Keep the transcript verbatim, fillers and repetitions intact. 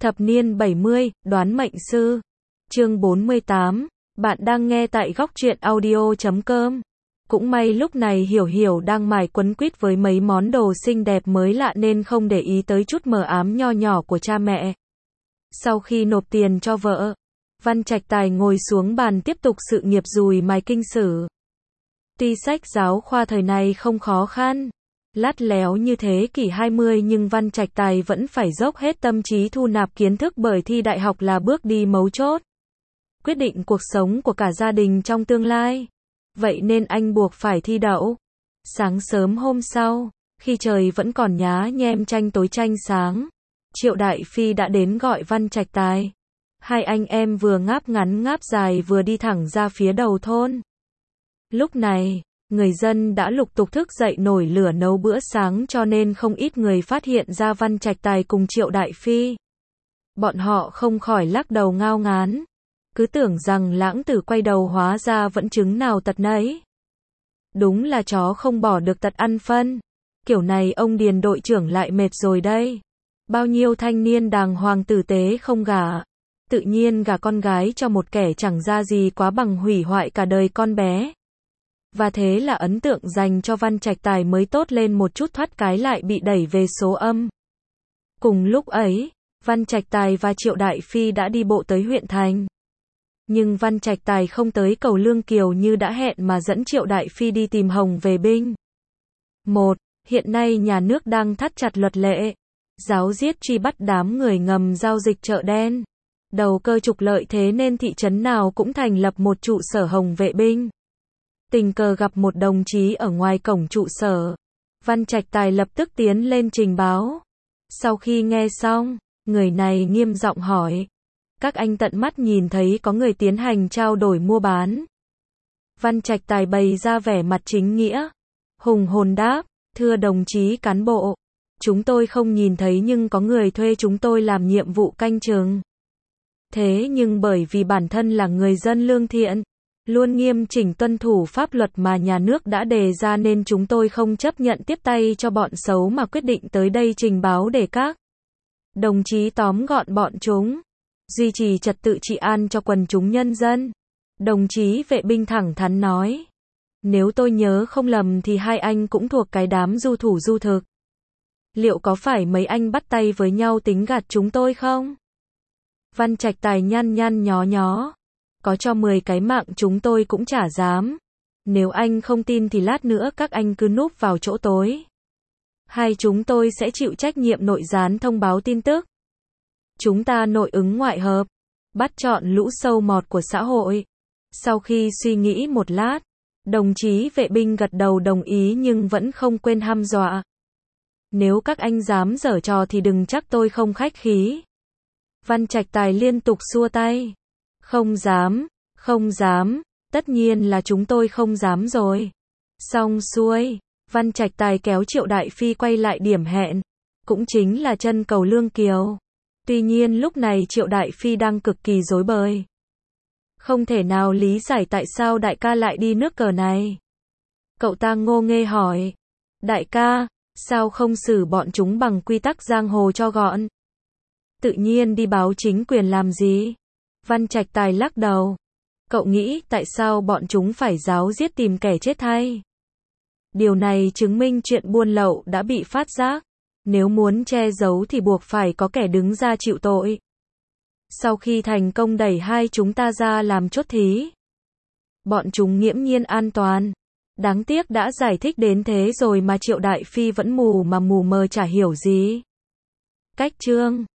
Thập niên bảy mươi, đoán mệnh sư. Chương bốn mươi tám. Bạn đang nghe tại góc truyện audio chấm com. Cũng may lúc này Hiểu Hiểu đang mải quấn quýt với mấy món đồ xinh đẹp mới lạ nên không để ý tới chút mờ ám nho nhỏ của cha mẹ. Sau khi nộp tiền cho vợ, Văn Trạch Tài ngồi xuống bàn tiếp tục sự nghiệp dùi mài kinh sử. Tuy sách giáo khoa thời này không khó khăn, lắt léo như thế kỷ hai mươi nhưng Văn Trạch Tài vẫn phải dốc hết tâm trí thu nạp kiến thức bởi thi đại học là bước đi mấu chốt, quyết định cuộc sống của cả gia đình trong tương lai. Vậy nên anh buộc phải thi đậu. Sáng sớm hôm sau, khi trời vẫn còn nhá nhem tranh tối tranh sáng, Triệu Đại Phi đã đến gọi Văn Trạch Tài. Hai anh em vừa ngáp ngắn ngáp dài vừa đi thẳng ra phía đầu thôn. Lúc này, người dân đã lục tục thức dậy nổi lửa nấu bữa sáng cho nên không ít người phát hiện ra Văn Trạch Tài cùng Triệu Đại Phi. Bọn họ không khỏi lắc đầu ngao ngán. Cứ tưởng rằng lãng tử quay đầu hóa ra vẫn chứng nào tật nấy. Đúng là chó không bỏ được tật ăn phân. Kiểu này ông Điền đội trưởng lại mệt rồi đây. Bao nhiêu thanh niên đàng hoàng tử tế không gả. Tự nhiên gả con gái cho một kẻ chẳng ra gì quá bằng hủy hoại cả đời con bé. Và thế là ấn tượng dành cho Văn Trạch Tài mới tốt lên một chút thoát cái lại bị đẩy về số âm. Cùng lúc ấy, Văn Trạch Tài và Triệu Đại Phi đã đi bộ tới huyện thành. Nhưng Văn Trạch Tài không tới cầu Lương Kiều như đã hẹn mà dẫn Triệu Đại Phi đi tìm Hồng về binh. một. Hiện nay nhà nước đang thắt chặt luật lệ, giáo giết truy bắt đám người ngầm giao dịch chợ đen, đầu cơ trục lợi, thế nên thị trấn nào cũng thành lập một trụ sở Hồng vệ binh. Tình cờ gặp một đồng chí ở ngoài cổng trụ sở, Văn Trạch Tài lập tức tiến lên trình báo. Sau khi nghe xong, người này nghiêm giọng hỏi: các anh tận mắt nhìn thấy có người tiến hành trao đổi mua bán? Văn Trạch Tài bày ra vẻ mặt chính nghĩa, hùng hồn đáp: thưa đồng chí cán bộ, chúng tôi không nhìn thấy nhưng có người thuê chúng tôi làm nhiệm vụ canh chừng. Thế nhưng bởi vì bản thân là người dân lương thiện, luôn nghiêm chỉnh tuân thủ pháp luật mà nhà nước đã đề ra nên chúng tôi không chấp nhận tiếp tay cho bọn xấu mà quyết định tới đây trình báo để các đồng chí tóm gọn bọn chúng, duy trì trật tự trị an cho quần chúng nhân dân. Đồng chí vệ binh thẳng thắn nói: nếu tôi nhớ không lầm thì hai anh cũng thuộc cái đám du thủ du thực. Liệu có phải mấy anh bắt tay với nhau tính gạt chúng tôi không? Văn Trạch Tài nhăn nhăn nhó nhó: có cho mười cái mạng chúng tôi cũng chả dám. Nếu anh không tin thì lát nữa các anh cứ núp vào chỗ tối. Hai chúng tôi sẽ chịu trách nhiệm nội gián thông báo tin tức. Chúng ta nội ứng ngoại hợp, bắt chọn lũ sâu mọt của xã hội. Sau khi suy nghĩ một lát, đồng chí vệ binh gật đầu đồng ý nhưng vẫn không quên hăm dọa: nếu các anh dám giở trò thì đừng trách tôi không khách khí. Văn Trạch Tài liên tục xua tay: không dám, không dám, tất nhiên là chúng tôi không dám rồi. Xong xuôi, Văn Trạch Tài kéo Triệu Đại Phi quay lại điểm hẹn, cũng chính là chân cầu Lương Kiều. Tuy nhiên lúc này Triệu Đại Phi đang cực kỳ rối bời, không thể nào lý giải tại sao đại ca lại đi nước cờ này. Cậu ta ngô nghê hỏi: đại ca, sao không xử bọn chúng bằng quy tắc giang hồ cho gọn? Tự nhiên đi báo chính quyền làm gì? Văn Trạch Tài lắc đầu: cậu nghĩ tại sao bọn chúng phải giáo giết tìm kẻ chết hay? Điều này chứng minh chuyện buôn lậu đã bị phát giác. Nếu muốn che giấu thì buộc phải có kẻ đứng ra chịu tội. Sau khi thành công đẩy hai chúng ta ra làm chốt thí, bọn chúng nghiễm nhiên an toàn. Đáng tiếc đã giải thích đến thế rồi mà Triệu Đại Phi vẫn mù mà mù mờ chả hiểu gì. Cách chương